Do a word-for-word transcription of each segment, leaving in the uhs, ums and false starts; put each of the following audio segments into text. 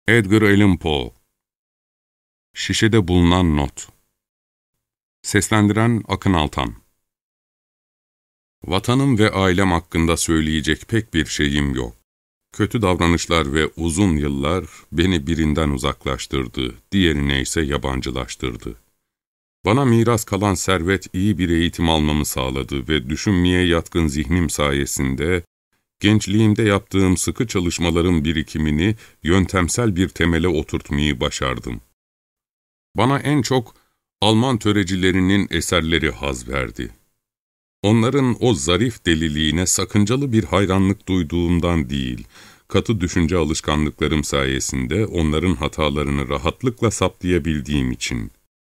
Edgar Allan Poe. Şişede bulunan not. Seslendiren Akın Altan. Vatanım ve ailem hakkında söyleyecek pek bir şeyim yok. Kötü davranışlar ve uzun yıllar beni birinden uzaklaştırdı, diğerine ise yabancılaştırdı. Bana miras kalan servet iyi bir eğitim almamı sağladı ve düşünmeye yatkın zihnim sayesinde, gençliğimde yaptığım sıkı çalışmaların birikimini yöntemsel bir temele oturtmayı başardım. Bana en çok Alman törecilerinin eserleri haz verdi. Onların o zarif deliliğine sakıncalı bir hayranlık duyduğumdan değil, katı düşünce alışkanlıklarım sayesinde onların hatalarını rahatlıkla saptayabildiğim için.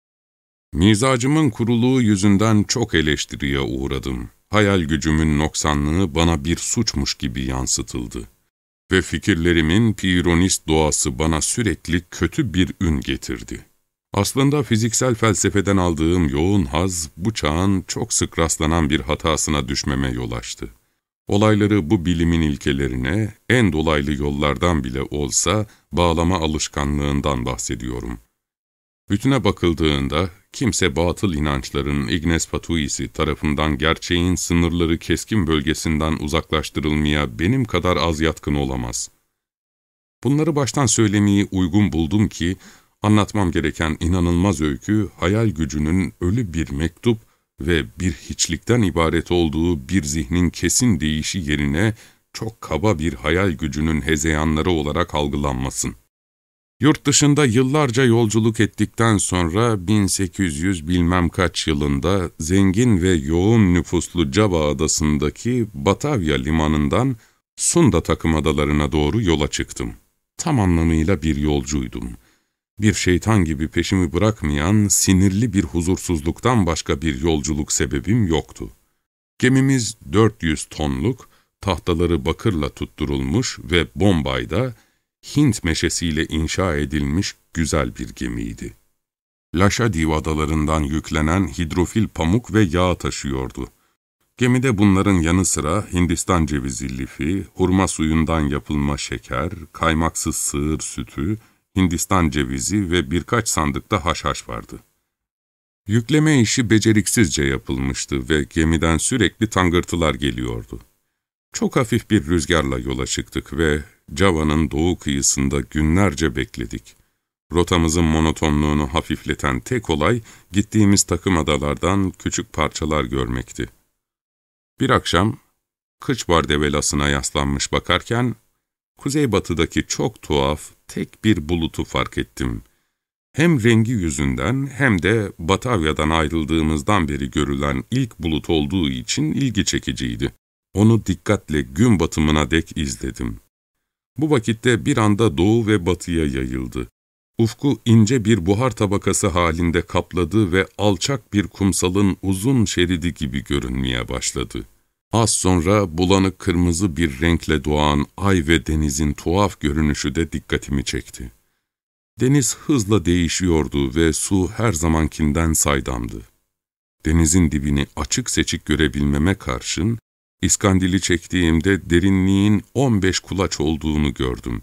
Mizacımın kuruluğu yüzünden çok eleştiriye uğradım. Hayal gücümün noksanlığı bana bir suçmuş gibi yansıtıldı. Ve fikirlerimin pironist doğası bana sürekli kötü bir ün getirdi. Aslında fiziksel felsefeden aldığım yoğun haz, bu çağın çok sık rastlanan bir hatasına düşmeme yol açtı. Olayları bu bilimin ilkelerine, en dolaylı yollardan bile olsa bağlama alışkanlığından bahsediyorum. Bütüne bakıldığında, kimse batıl inançların ignes fatuisi tarafından gerçeğin sınırları keskin bölgesinden uzaklaştırılmaya benim kadar az yatkın olamaz. Bunları baştan söylemeyi uygun buldum ki, anlatmam gereken inanılmaz öykü, hayal gücünün ölü bir mektup ve bir hiçlikten ibaret olduğu bir zihnin kesin deyişi yerine çok kaba bir hayal gücünün hezeyanları olarak algılanmasın. Yurt dışında yıllarca yolculuk ettikten sonra bin sekiz yüz bilmem kaç yılında zengin ve yoğun nüfuslu Java adasındaki Batavia limanından Sunda takım adalarına doğru yola çıktım. Tam anlamıyla bir yolcuydum. Bir şeytan gibi peşimi bırakmayan, sinirli bir huzursuzluktan başka bir yolculuk sebebim yoktu. Gemimiz dört yüz tonluk, tahtaları bakırla tutturulmuş ve Bombay'da Hint meşesiyle inşa edilmiş güzel bir gemiydi. Laşadiv adalarından yüklenen hidrofil pamuk ve yağ taşıyordu. Gemide bunların yanı sıra Hindistan cevizi lifi, hurma suyundan yapılma şeker, kaymaksız sığır sütü, Hindistan cevizi ve birkaç sandıkta haşhaş vardı. Yükleme işi beceriksizce yapılmıştı ve gemiden sürekli tangırtılar geliyordu. Çok hafif bir rüzgarla yola çıktık ve Java'nın doğu kıyısında günlerce bekledik. Rotamızın monotonluğunu hafifleten tek olay, gittiğimiz takım adalardan küçük parçalar görmekti. Bir akşam, kıç bardevelasına yaslanmış bakarken, kuzeybatıdaki çok tuhaf, tek bir bulutu fark ettim. Hem rengi yüzünden hem de Batavya'dan ayrıldığımızdan beri görülen ilk bulut olduğu için ilgi çekiciydi. Onu dikkatle gün batımına dek izledim. Bu vakitte bir anda doğu ve batıya yayıldı. Ufku ince bir buhar tabakası halinde kapladı ve alçak bir kumsalın uzun şeridi gibi görünmeye başladı. Az sonra bulanık kırmızı bir renkle doğan ay ve denizin tuhaf görünüşü de dikkatimi çekti. Deniz hızla değişiyordu ve su her zamankinden saydamdı. Denizin dibini açık seçik görebilmeme karşın, İskandili çektiğimde derinliğin on beş kulaç olduğunu gördüm.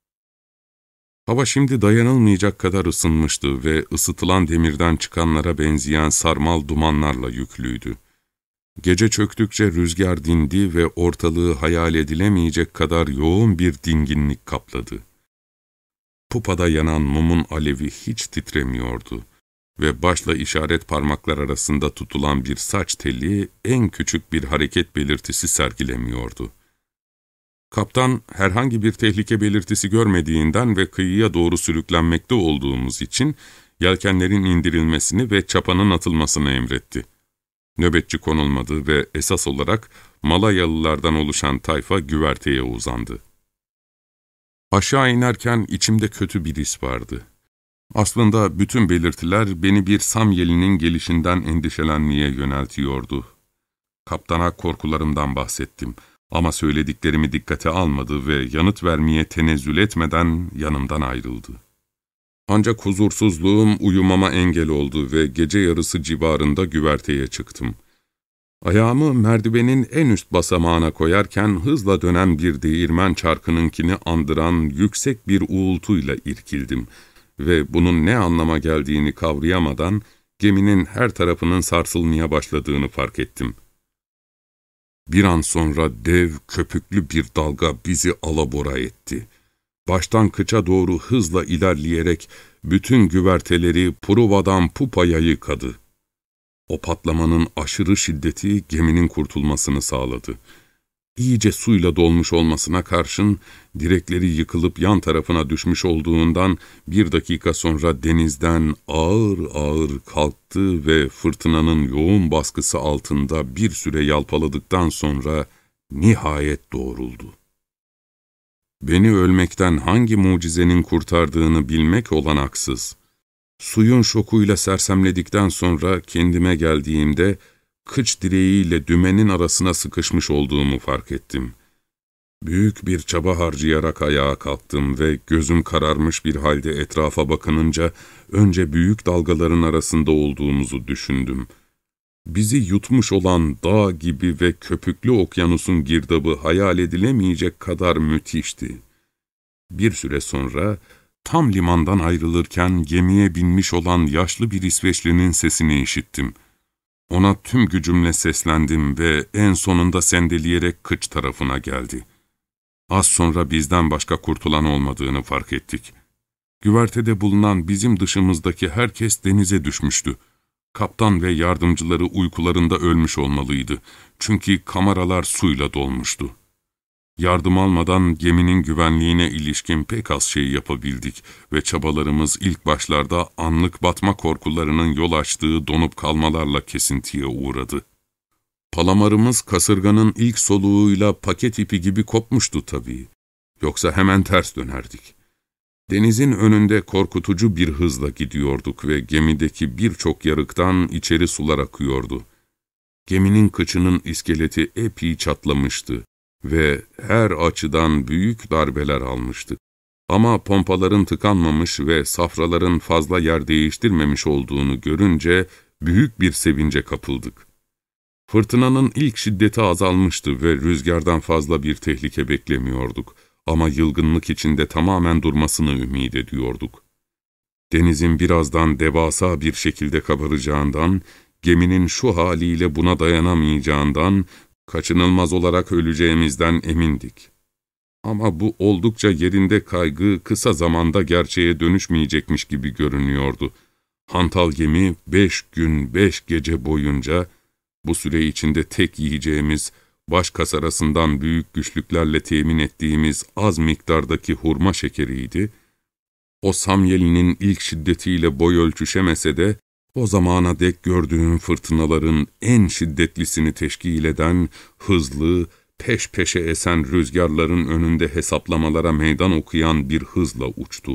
Hava şimdi dayanılmayacak kadar ısınmıştı ve ısıtılan demirden çıkanlara benzeyen sarmal dumanlarla yüklüydü. Gece çöktükçe rüzgar dindi ve ortalığı hayal edilemeyecek kadar yoğun bir dinginlik kapladı. Pupada yanan mumun alevi hiç titremiyordu ve başla işaret parmaklar arasında tutulan bir saç teli en küçük bir hareket belirtisi sergilemiyordu. Kaptan herhangi bir tehlike belirtisi görmediğinden ve kıyıya doğru sürüklenmekte olduğumuz için yelkenlerin indirilmesini ve çapanın atılmasını emretti. Nöbetçi konulmadı ve esas olarak Malayalılardan oluşan tayfa güverteye uzandı. Aşağı inerken içimde kötü bir his vardı. Aslında bütün belirtiler beni bir Samyeli'nin gelişinden endişelenmeye yöneltiyordu. Kaptana korkularımdan bahsettim ama söylediklerimi dikkate almadı ve yanıt vermeye tenezzül etmeden yanımdan ayrıldı. Ancak huzursuzluğum uyumama engel oldu ve gece yarısı civarında güverteye çıktım. Ayağımı merdivenin en üst basamağına koyarken hızla dönen bir değirmen çarkınınkini andıran yüksek bir uğultuyla irkildim ve bunun ne anlama geldiğini kavrayamadan geminin her tarafının sarsılmaya başladığını fark ettim. Bir an sonra dev, köpüklü bir dalga bizi alabora etti. Baştan kıça doğru hızla ilerleyerek bütün güverteleri Pruva'dan Pupa'ya yıkadı. O patlamanın aşırı şiddeti geminin kurtulmasını sağladı. İyice suyla dolmuş olmasına karşın direkleri yıkılıp yan tarafına düşmüş olduğundan bir dakika sonra denizden ağır ağır kalktı ve fırtınanın yoğun baskısı altında bir süre yalpaladıktan sonra nihayet doğruldu. Beni ölmekten hangi mucizenin kurtardığını bilmek olanaksız. Suyun şokuyla sersemledikten sonra kendime geldiğimde kıç direğiyle dümenin arasına sıkışmış olduğumu fark ettim. Büyük bir çaba harcayarak ayağa kalktım ve gözüm kararmış bir halde etrafa bakınınca önce büyük dalgaların arasında olduğumuzu düşündüm. Bizi yutmuş olan dağ gibi ve köpüklü okyanusun girdabı hayal edilemeyecek kadar müthişti. Bir süre sonra tam limandan ayrılırken gemiye binmiş olan yaşlı bir İsveçlinin sesini işittim. Ona tüm gücümle seslendim ve en sonunda sendeleyerek kıç tarafına geldi. Az sonra bizden başka kurtulan olmadığını fark ettik. Güvertede bulunan bizim dışımızdaki herkes denize düşmüştü. Kaptan ve yardımcıları uykularında ölmüş olmalıydı. Çünkü kameralar suyla dolmuştu. Yardım almadan geminin güvenliğine ilişkin pek az şey yapabildik ve çabalarımız ilk başlarda anlık batma korkularının yol açtığı donup kalmalarla kesintiye uğradı. Palamarımız kasırganın ilk soluğuyla paket ipi gibi kopmuştu tabii. Yoksa hemen ters dönerdik. Denizin önünde korkutucu bir hızla gidiyorduk ve gemideki birçok yarıktan içeri sular akıyordu. Geminin kıçının iskeleti epey çatlamıştı ve her açıdan büyük darbeler almıştı. Ama pompaların tıkanmamış ve safraların fazla yer değiştirmemiş olduğunu görünce büyük bir sevince kapıldık. Fırtınanın ilk şiddeti azalmıştı ve rüzgardan fazla bir tehlike beklemiyorduk. Ama yılgınlık içinde tamamen durmasını ümit ediyorduk. Denizin birazdan devasa bir şekilde kabaracağından, geminin şu haliyle buna dayanamayacağından, kaçınılmaz olarak öleceğimizden emindik. Ama bu oldukça yerinde kaygı kısa zamanda gerçeğe dönüşmeyecekmiş gibi görünüyordu. Hantal gemi beş gün beş gece boyunca, bu süre içinde tek yiyeceğimiz, baş kasarasından büyük güçlüklerle temin ettiğimiz az miktardaki hurma şekeriydi. O Samyeli'nin ilk şiddetiyle boy ölçüşemese de, o zamana dek gördüğüm fırtınaların en şiddetlisini teşkil eden, hızlı, peş peşe esen rüzgarların önünde hesaplamalara meydan okuyan bir hızla uçtu.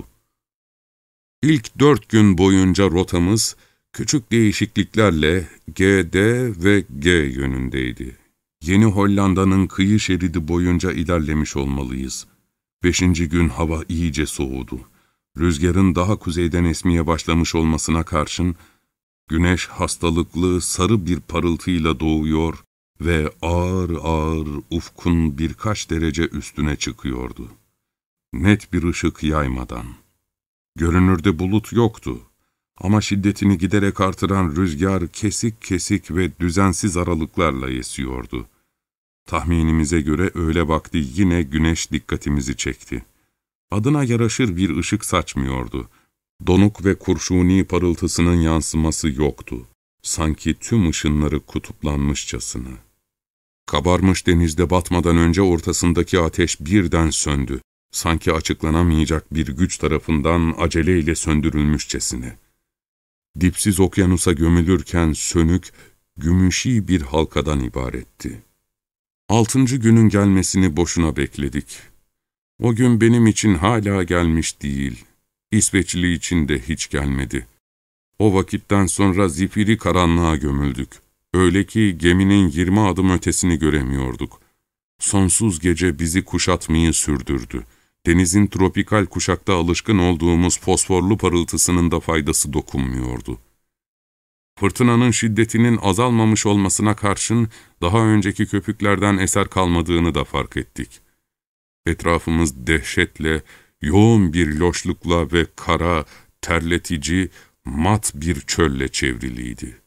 İlk dört gün boyunca rotamız, küçük değişikliklerle G D ve G yönündeydi. Yeni Hollanda'nın kıyı şeridi boyunca ilerlemiş olmalıyız. Beşinci gün hava iyice soğudu. Rüzgarın daha kuzeyden esmeye başlamış olmasına karşın, güneş hastalıklı sarı bir parıltıyla doğuyor ve ağır ağır ufkun birkaç derece üstüne çıkıyordu. Net bir ışık yaymadan. Görünürde bulut yoktu. Ama şiddetini giderek artıran rüzgar kesik kesik ve düzensiz aralıklarla esiyordu. Tahminimize göre öğle vakti yine güneş dikkatimizi çekti. Adına yaraşır bir ışık saçmıyordu. Donuk ve kurşuni parıltısının yansıması yoktu. Sanki tüm ışınları kutuplanmışçasına. Kabarmış denizde batmadan önce ortasındaki ateş birden söndü. Sanki açıklanamayacak bir güç tarafından aceleyle söndürülmüşçesine. Dipsiz okyanusa gömülürken sönük, gümüşi bir halkadan ibaretti. Altıncı günün gelmesini boşuna bekledik. O gün benim için hala gelmiş değil, İsveçli için de hiç gelmedi. O vakitten sonra zifiri karanlığa gömüldük. Öyle ki geminin yirmi adım ötesini göremiyorduk. Sonsuz gece bizi kuşatmayı sürdürdü. Denizin tropikal kuşakta alışkın olduğumuz fosforlu parıltısının da faydası dokunmuyordu. Fırtınanın şiddetinin azalmamış olmasına karşın daha önceki köpüklerden eser kalmadığını da fark ettik. Etrafımız dehşetle, yoğun bir loşlukla ve kara, terletici, mat bir çölle çevriliydi.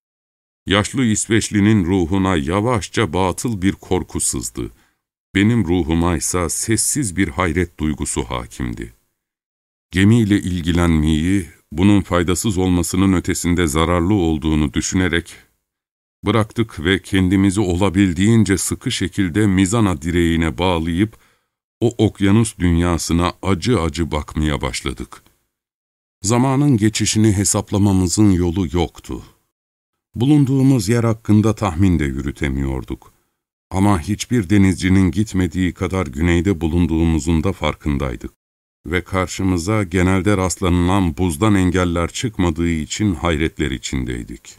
Yaşlı İsveçlinin ruhuna yavaşça batıl bir korku sızdı. Benim ruhuma ise sessiz bir hayret duygusu hakimdi. Gemiyle ilgilenmeyi, bunun faydasız olmasının ötesinde zararlı olduğunu düşünerek bıraktık ve kendimizi olabildiğince sıkı şekilde mizana direğine bağlayıp o okyanus dünyasına acı acı bakmaya başladık. Zamanın geçişini hesaplamamızın yolu yoktu. Bulunduğumuz yer hakkında tahmin de yürütemiyorduk. Ama hiçbir denizcinin gitmediği kadar güneyde bulunduğumuzun da farkındaydık. Ve karşımıza genelde rastlanılan buzdan engeller çıkmadığı için hayretler içindeydik.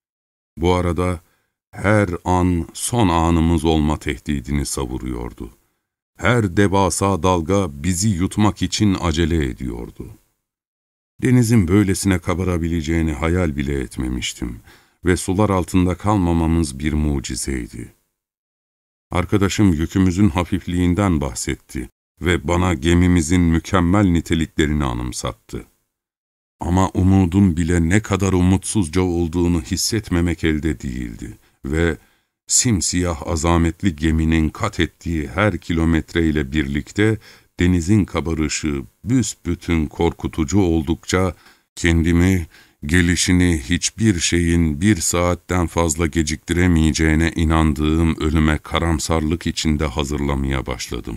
Bu arada her an son anımız olma tehdidini savuruyordu. Her devasa dalga bizi yutmak için acele ediyordu. Denizin böylesine kabarabileceğini hayal bile etmemiştim ve sular altında kalmamamız bir mucizeydi. Arkadaşım yükümüzün hafifliğinden bahsetti ve bana gemimizin mükemmel niteliklerini anımsattı. Ama umudum bile ne kadar umutsuzca olduğunu hissetmemek elde değildi ve simsiyah azametli geminin kat ettiği her kilometreyle birlikte denizin kabarışı büsbütün korkutucu oldukça kendimi gelişini hiçbir şeyin bir saatten fazla geciktiremeyeceğine inandığım ölüme karamsarlık içinde hazırlamaya başladım.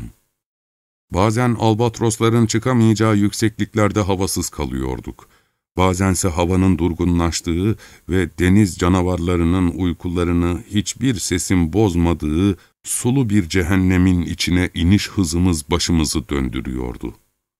Bazen albatrosların çıkamayacağı yüksekliklerde havasız kalıyorduk. Bazense havanın durgunlaştığı ve deniz canavarlarının uykularını hiçbir sesin bozmadığı sulu bir cehennemin içine iniş hızımız başımızı döndürüyordu.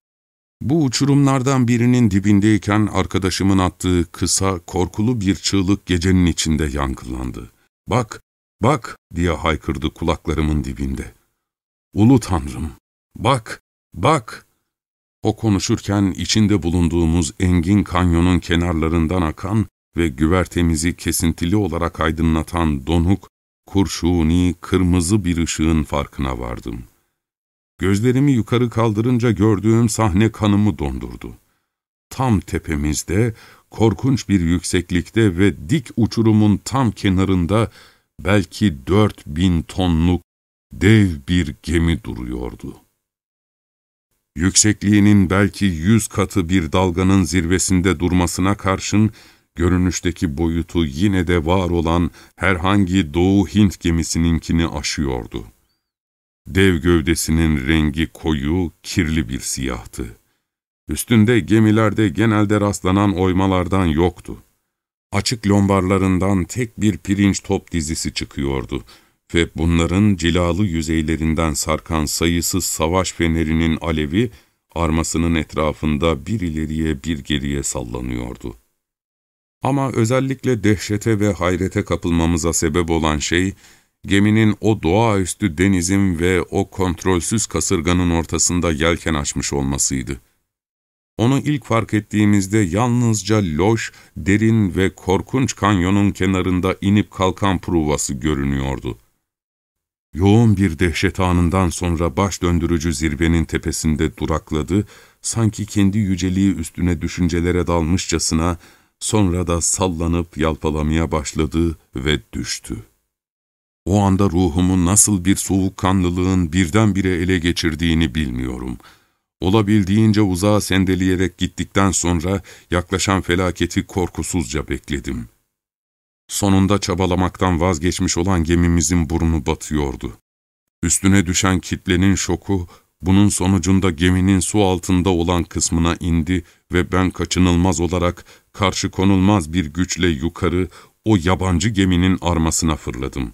Bu uçurumlardan birinin dibindeyken arkadaşımın attığı kısa, korkulu bir çığlık gecenin içinde yankılandı. "Bak, bak!" diye haykırdı kulaklarımın dibinde. "Ulu Tanrım, bak, bak!" O konuşurken içinde bulunduğumuz engin kanyonun kenarlarından akan ve güvertemizi kesintili olarak aydınlatan donuk, kurşuni, kırmızı bir ışığın farkına vardım. Gözlerimi yukarı kaldırınca gördüğüm sahne kanımı dondurdu. Tam tepemizde, korkunç bir yükseklikte ve dik uçurumun tam kenarında belki dört bin tonluk dev bir gemi duruyordu. Yüksekliğinin belki yüz katı bir dalganın zirvesinde durmasına karşın, görünüşteki boyutu yine de var olan herhangi Doğu Hint gemisininkini aşıyordu. Dev gövdesinin rengi koyu, kirli bir siyahtı. Üstünde gemilerde genelde rastlanan oymalardan yoktu. Açık lombarlarından tek bir pirinç top dizisi çıkıyordu ve bunların cilalı yüzeylerinden sarkan sayısız savaş fenerinin alevi, armasının etrafında bir ileriye bir geriye sallanıyordu. Ama özellikle dehşete ve hayrete kapılmamıza sebep olan şey, geminin o doğaüstü denizin ve o kontrolsüz kasırganın ortasında yelken açmış olmasıydı. Onu ilk fark ettiğimizde yalnızca loş, derin ve korkunç kanyonun kenarında inip kalkan pruvası görünüyordu. Yoğun bir dehşet anından sonra baş döndürücü zirvenin tepesinde durakladı, sanki kendi yüceliği üstüne düşüncelere dalmışçasına, sonra da sallanıp yalpalamaya başladı ve düştü. O anda ruhumu nasıl bir soğukkanlılığın birdenbire ele geçirdiğini bilmiyorum. Olabildiğince uzağa sendeleyerek gittikten sonra yaklaşan felaketi korkusuzca bekledim. Sonunda çabalamaktan vazgeçmiş olan gemimizin burnu batıyordu. Üstüne düşen kitlenin şoku, bunun sonucunda geminin su altında olan kısmına indi ve ben kaçınılmaz olarak karşı konulmaz bir güçle yukarı o yabancı geminin armasına fırladım.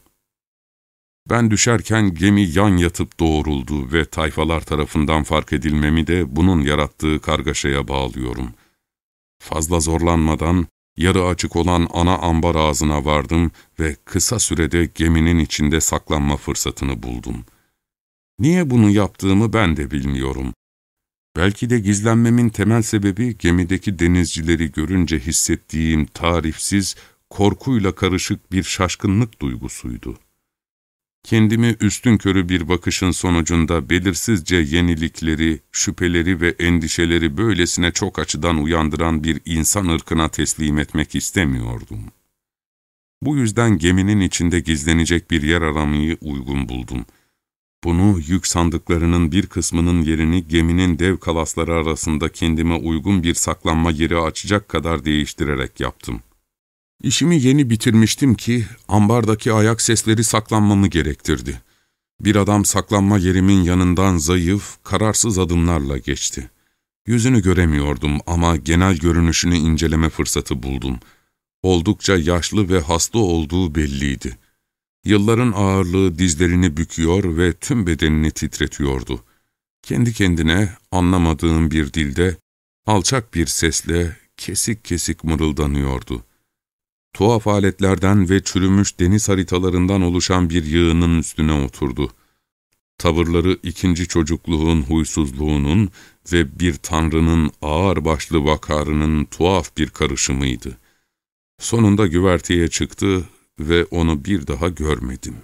Ben düşerken gemi yan yatıp doğruldu ve tayfalar tarafından fark edilmemi de bunun yarattığı kargaşaya bağlıyorum. Fazla zorlanmadan yarı açık olan ana ambar ağzına vardım ve kısa sürede geminin içinde saklanma fırsatını buldum. Niye bunu yaptığımı ben de bilmiyorum. Belki de gizlenmemin temel sebebi gemideki denizcileri görünce hissettiğim tarifsiz, korkuyla karışık bir şaşkınlık duygusuydu. Kendimi üstünkörü bir bakışın sonucunda belirsizce yenilikleri, şüpheleri ve endişeleri böylesine çok açıdan uyandıran bir insan ırkına teslim etmek istemiyordum. Bu yüzden geminin içinde gizlenecek bir yer aramayı uygun buldum. Bunu yük sandıklarının bir kısmının yerini geminin dev kalasları arasında kendime uygun bir saklanma yeri açacak kadar değiştirerek yaptım. İşimi yeni bitirmiştim ki ambardaki ayak sesleri saklanmamı gerektirdi. Bir adam saklanma yerimin yanından zayıf, kararsız adımlarla geçti. Yüzünü göremiyordum ama genel görünüşünü inceleme fırsatı buldum. Oldukça yaşlı ve hasta olduğu belliydi. Yılların ağırlığı dizlerini büküyor ve tüm bedenini titretiyordu. Kendi kendine anlamadığım bir dilde, alçak bir sesle kesik kesik mırıldanıyordu. Tuhaf aletlerden ve çürümüş deniz haritalarından oluşan bir yığının üstüne oturdu. Tavırları ikinci çocukluğun huysuzluğunun ve bir tanrının ağırbaşlı vakarının tuhaf bir karışımıydı. Sonunda güverteye çıktı ve onu bir daha görmedim.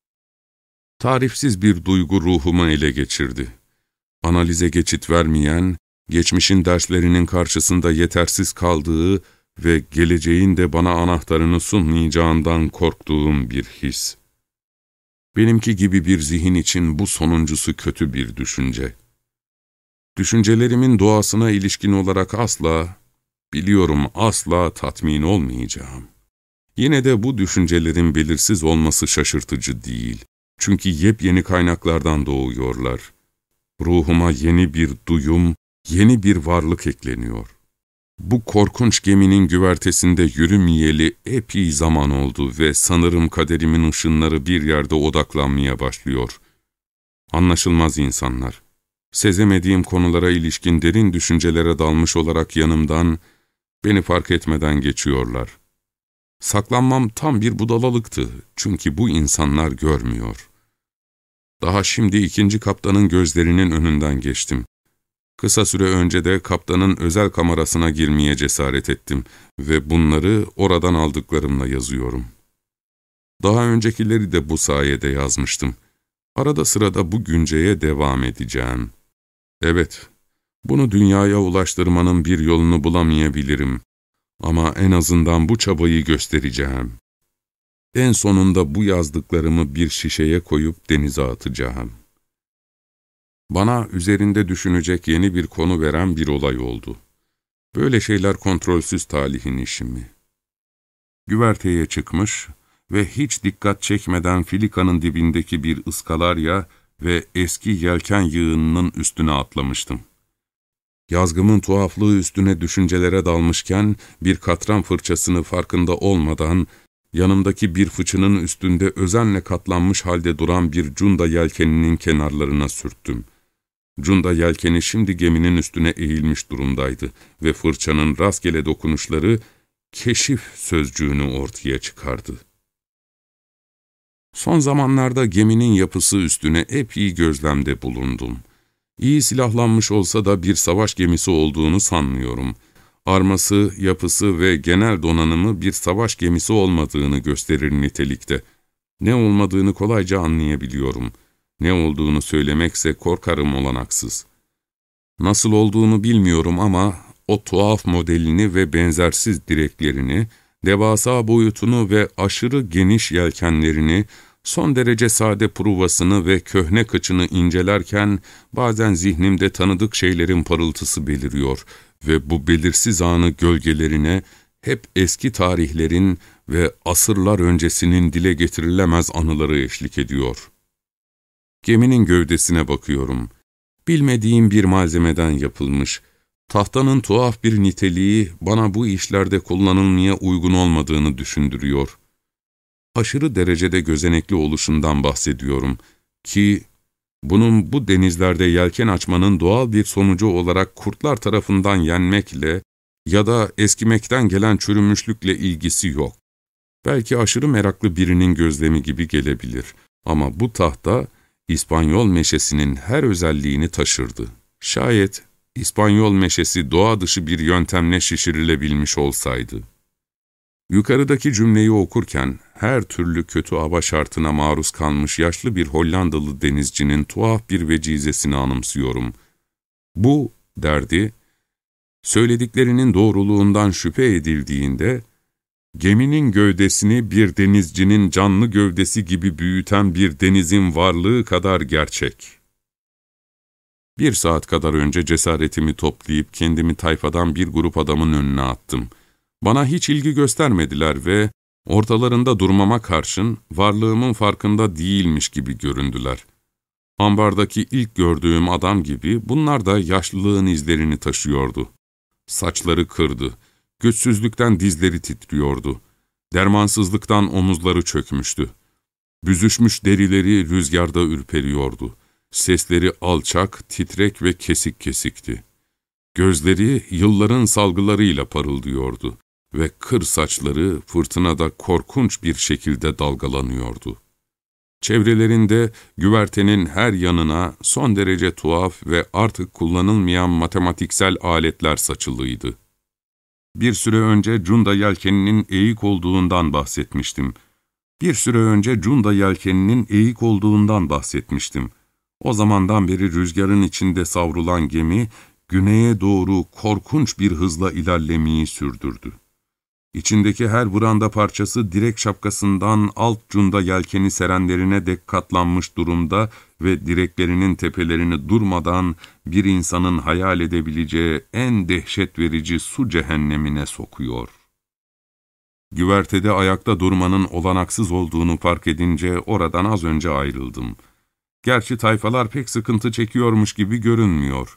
Tarifsiz bir duygu ruhumu ele geçirdi. Analize geçit vermeyen, geçmişin derslerinin karşısında yetersiz kaldığı ve geleceğin de bana anahtarını sunmayacağından korktuğum bir his. Benimki gibi bir zihin için bu sonuncusu kötü bir düşünce. Düşüncelerimin doğasına ilişkin olarak asla, biliyorum asla tatmin olmayacağım. Yine de bu düşüncelerin belirsiz olması şaşırtıcı değil. Çünkü yepyeni kaynaklardan doğuyorlar. Ruhuma yeni bir duyum, yeni bir varlık ekleniyor. Bu korkunç geminin güvertesinde yürümeyeli epey zaman oldu ve sanırım kaderimin ışınları bir yerde odaklanmaya başlıyor. Anlaşılmaz insanlar. Sezemediğim konulara ilişkin derin düşüncelere dalmış olarak yanımdan, beni fark etmeden geçiyorlar. Saklanmam tam bir budalalıktı çünkü bu insanlar görmüyor. Daha şimdi ikinci kaptanın gözlerinin önünden geçtim. Kısa süre önce de kaptanın özel kamerasına girmeye cesaret ettim ve bunları oradan aldıklarımla yazıyorum. Daha öncekileri de bu sayede yazmıştım. Arada sırada bu günceye devam edeceğim. Evet, bunu dünyaya ulaştırmanın bir yolunu bulamayabilirim. Ama en azından bu çabayı göstereceğim. En sonunda bu yazdıklarımı bir şişeye koyup denize atacağım. Bana üzerinde düşünecek yeni bir konu veren bir olay oldu. Böyle şeyler kontrolsüz talihin işi mi? Güverteye çıkmış ve hiç dikkat çekmeden filikanın dibindeki bir ıskalarya ve eski yelken yığınının üstüne atlamıştım. Yazgımın tuhaflığı üstüne düşüncelere dalmışken bir katran fırçasını farkında olmadan yanımdaki bir fıçının üstünde özenle katlanmış halde duran bir cunda yelkeninin kenarlarına sürttüm. Cunda yelkeni şimdi geminin üstüne eğilmiş durumdaydı ve fırçanın rastgele dokunuşları keşif sözcüğünü ortaya çıkardı. Son zamanlarda geminin yapısı üstüne epey gözlemde bulundum. İyi silahlanmış olsa da bir savaş gemisi olduğunu sanmıyorum. Arması, yapısı ve genel donanımı bir savaş gemisi olmadığını gösterir nitelikte. Ne olmadığını kolayca anlayabiliyorum. Ne olduğunu söylemekse korkarım olanaksız. Nasıl olduğunu bilmiyorum ama o tuhaf modelini ve benzersiz direklerini, devasa boyutunu ve aşırı geniş yelkenlerini, son derece sade pruvasını ve köhne kıçını incelerken bazen zihnimde tanıdık şeylerin parıltısı beliriyor ve bu belirsiz anı gölgelerine hep eski tarihlerin ve asırlar öncesinin dile getirilemez anıları eşlik ediyor. Geminin gövdesine bakıyorum. Bilmediğim bir malzemeden yapılmış. Tahtanın tuhaf bir niteliği bana bu işlerde kullanılmaya uygun olmadığını düşündürüyor. Aşırı derecede gözenekli oluşundan bahsediyorum ki bunun bu denizlerde yelken açmanın doğal bir sonucu olarak kurtlar tarafından yenmekle ya da eskimekten gelen çürümüşlükle ilgisi yok. Belki aşırı meraklı birinin gözlemi gibi gelebilir ama bu tahta İspanyol meşesinin her özelliğini taşırdı. Şayet İspanyol meşesi doğa dışı bir yöntemle şişirilebilmiş olsaydı. Yukarıdaki cümleyi okurken her türlü kötü hava şartına maruz kalmış yaşlı bir Hollandalı denizcinin tuhaf bir vecizesini anımsıyorum. Bu, derdi, söylediklerinin doğruluğundan şüphe edildiğinde, geminin gövdesini bir denizcinin canlı gövdesi gibi büyüten bir denizin varlığı kadar gerçek. Bir saat kadar önce cesaretimi toplayıp kendimi tayfadan bir grup adamın önüne attım. Bana hiç ilgi göstermediler ve ortalarında durmama karşın varlığımın farkında değilmiş gibi göründüler. Ambardaki ilk gördüğüm adam gibi bunlar da yaşlılığın izlerini taşıyordu. Saçları kırdı, güçsüzlükten dizleri titriyordu, dermansızlıktan omuzları çökmüştü. Büzüşmüş derileri rüzgarda ürperiyordu. Sesleri alçak, titrek ve kesik kesikti. Gözleri yılların salgılarıyla parıldıyordu ve kır saçları fırtınada korkunç bir şekilde dalgalanıyordu. Çevrelerinde güvertenin her yanına son derece tuhaf ve artık kullanılmayan matematiksel aletler saçılıydı. Bir süre önce cunda yelkeninin eğik olduğundan bahsetmiştim. Bir süre önce cunda yelkeninin eğik olduğundan bahsetmiştim. O zamandan beri rüzgarın içinde savrulan gemi, güneye doğru korkunç bir hızla ilerlemeyi sürdürdü. İçindeki her branda parçası direk şapkasından alt cunda yelkeni serenlerine dek katlanmış durumda ve direklerinin tepelerini durmadan bir insanın hayal edebileceği en dehşet verici su cehennemine sokuyor. Güvertede ayakta durmanın olanaksız olduğunu fark edince oradan az önce ayrıldım. Gerçi tayfalar pek sıkıntı çekiyormuş gibi görünmüyor.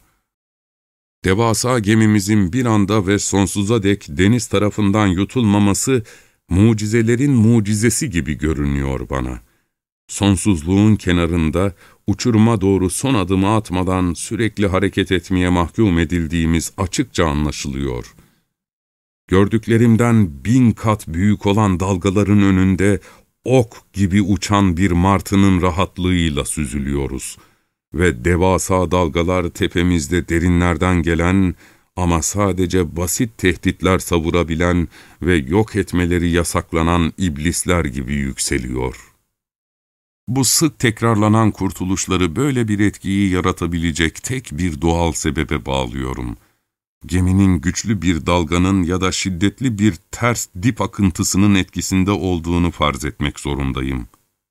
Devasa gemimizin bir anda ve sonsuza dek deniz tarafından yutulmaması, mucizelerin mucizesi gibi görünüyor bana. Sonsuzluğun kenarında, uçuruma doğru son adımı atmadan sürekli hareket etmeye mahkum edildiğimiz açıkça anlaşılıyor. Gördüklerimden bin kat büyük olan dalgaların önünde, ok gibi uçan bir martının rahatlığıyla süzülüyoruz. Ve devasa dalgalar tepemizde derinlerden gelen ama sadece basit tehditler savurabilen ve yok etmeleri yasaklanan iblisler gibi yükseliyor. Bu sık tekrarlanan kurtuluşları böyle bir etkiyi yaratabilecek tek bir doğal sebebe bağlıyorum. Geminin güçlü bir dalganın ya da şiddetli bir ters dip akıntısının etkisinde olduğunu farz etmek zorundayım.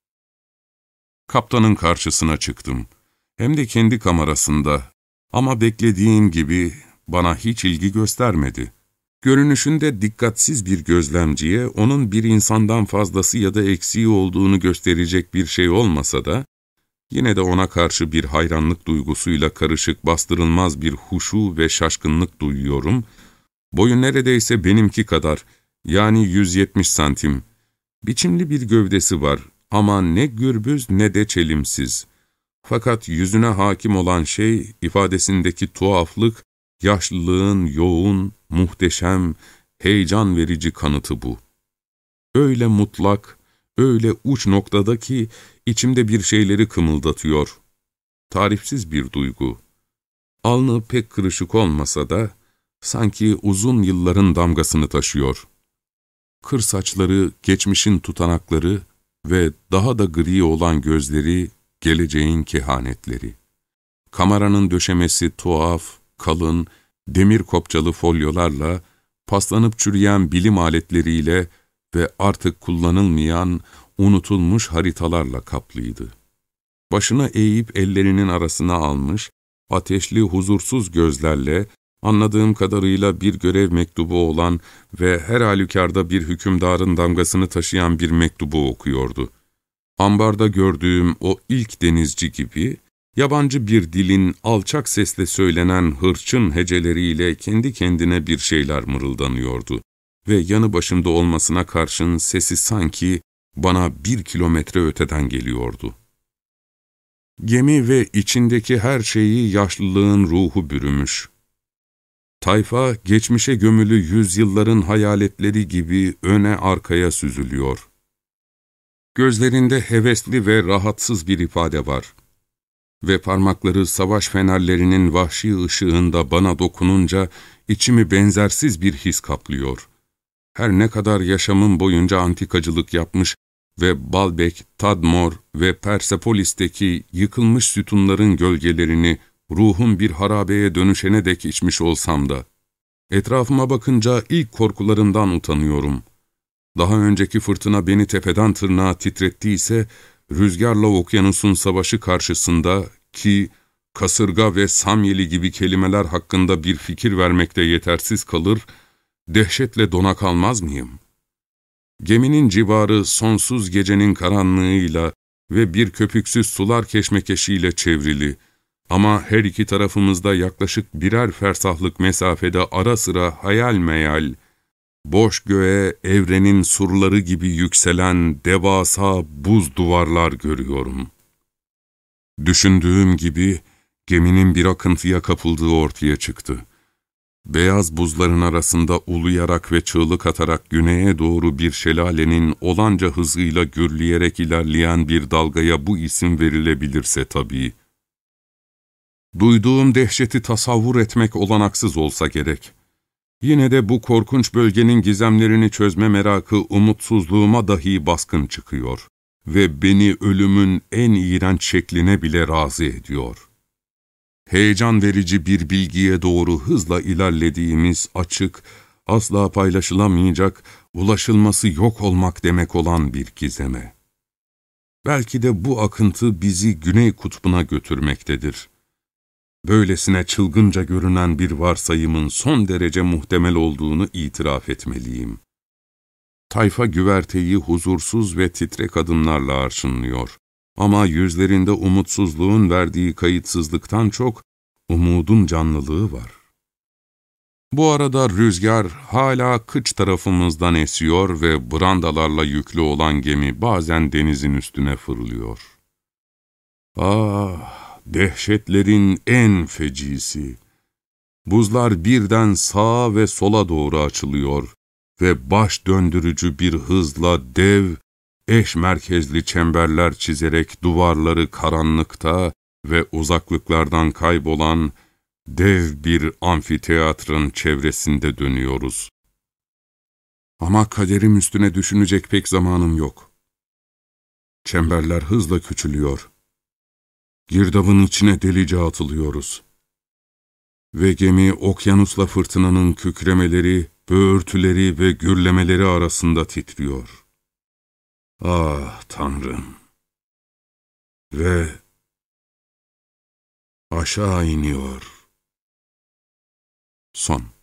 Kaptanın karşısına çıktım. Hem de kendi kamerasında, ama beklediğim gibi bana hiç ilgi göstermedi. Görünüşünde dikkatsiz bir gözlemciye onun bir insandan fazlası ya da eksiği olduğunu gösterecek bir şey olmasa da, yine de ona karşı bir hayranlık duygusuyla karışık bastırılmaz bir huşu ve şaşkınlık duyuyorum. Boyu neredeyse benimki kadar, yani yüz yetmiş santim. Biçimli bir gövdesi var ama ne gürbüz ne de çelimsiz. Fakat yüzüne hakim olan şey, ifadesindeki tuhaflık, yaşlılığın yoğun, muhteşem, heyecan verici kanıtı bu. Öyle mutlak, öyle uç noktada ki içimde bir şeyleri kımıldatıyor. Tarifsiz bir duygu. Alnı pek kırışık olmasa da sanki uzun yılların damgasını taşıyor. Kır saçları, geçmişin tutanakları ve daha da gri olan gözleri, geleceğin kehanetleri. Kameranın döşemesi tuhaf, kalın, demir kopçalı folyolarla, paslanıp çürüyen bilim aletleriyle ve artık kullanılmayan, unutulmuş haritalarla kaplıydı. Başını eğip ellerinin arasına almış, ateşli, huzursuz gözlerle, anladığım kadarıyla bir görev mektubu olan ve her halükarda bir hükümdarın damgasını taşıyan bir mektubu okuyordu. Ambarda gördüğüm o ilk denizci gibi, yabancı bir dilin alçak sesle söylenen hırçın heceleriyle kendi kendine bir şeyler mırıldanıyordu ve yanı başımda olmasına karşın sesi sanki bana bir kilometre öteden geliyordu. Gemi ve içindeki her şeyi yaşlılığın ruhu bürümüş. Tayfa, geçmişe gömülü yüzyılların hayaletleri gibi öne arkaya süzülüyor. Gözlerinde hevesli ve rahatsız bir ifade var. Ve parmakları savaş fenerlerinin vahşi ışığında bana dokununca içimi benzersiz bir his kaplıyor. Her ne kadar yaşamım boyunca antikacılık yapmış ve Baalbek, Tadmor ve Persepolis'teki yıkılmış sütunların gölgelerini ruhum bir harabeye dönüşene dek içmiş olsam da, etrafıma bakınca ilk korkularımdan utanıyorum. Daha önceki fırtına beni tepeden tırnağa titrettiyse, rüzgarla okyanusun savaşı karşısında ki kasırga ve samyeli gibi kelimeler hakkında bir fikir vermekte yetersiz kalır, dehşetle dona kalmaz mıyım? Geminin civarı sonsuz gecenin karanlığıyla ve bir köpüksüz sular keşmekeşiyle çevrili ama her iki tarafımızda yaklaşık birer fersahlık mesafede ara sıra hayal meyal, boş göğe evrenin surları gibi yükselen devasa buz duvarlar görüyorum. Düşündüğüm gibi geminin bir akıntıya kapıldığı ortaya çıktı. Beyaz buzların arasında uluyarak ve çığlık atarak güneye doğru bir şelalenin olanca hızıyla gürleyerek ilerleyen bir dalgaya bu isim verilebilirse tabii. Duyduğum dehşeti tasavvur etmek olanaksız olsa gerek. Yine de bu korkunç bölgenin gizemlerini çözme merakı umutsuzluğuma dahi baskın çıkıyor ve beni ölümün en iğrenç şekline bile razı ediyor. Heyecan verici bir bilgiye doğru hızla ilerlediğimiz açık, asla paylaşılamayacak, ulaşılması yok olmak demek olan bir gizeme. Belki de bu akıntı bizi Güney Kutbu'na götürmektedir. Böylesine çılgınca görünen bir varsayımın son derece muhtemel olduğunu itiraf etmeliyim. Tayfa güverteyi huzursuz ve titrek adımlarla arşınlıyor. Ama yüzlerinde umutsuzluğun verdiği kayıtsızlıktan çok umudun canlılığı var. Bu arada rüzgar hala kıç tarafımızdan esiyor ve brandalarla yüklü olan gemi bazen denizin üstüne fırlıyor. Ah, dehşetlerin en fecisi! Buzlar birden sağa ve sola doğru açılıyor ve baş döndürücü bir hızla dev, eş merkezli çemberler çizerek duvarları karanlıkta ve uzaklıklardan kaybolan dev bir amfiteyatrın çevresinde dönüyoruz. Ama kaderim üstüne düşünecek pek zamanım yok. Çemberler hızla küçülüyor. Girdabın içine delice atılıyoruz. Ve gemi okyanusla fırtınanın kükremeleri, böğürtüleri ve gürlemeleri arasında titriyor. Ah Tanrım! Ve aşağı iniyor. Son.